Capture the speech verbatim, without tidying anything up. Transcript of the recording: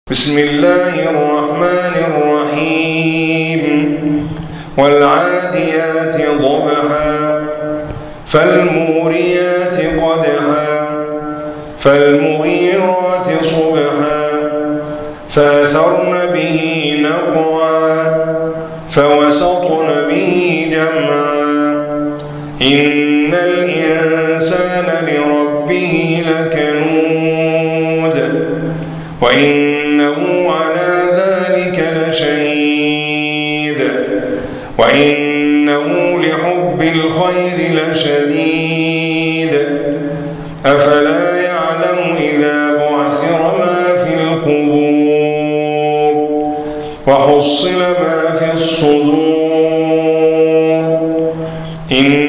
بسم الله الرحمن الرحيم والعاديات ضبحا فالموريات قدحا فالمغيرات صبحا فأثرن به نقعا فوسطن به جمعا إن الإنسان لربه لكنود وإنه على ذلك لشهيد وإنه لحب الخير لشديد أفلا يعلم إذا بعثر ما في القبور وحصل ما في الصدور إن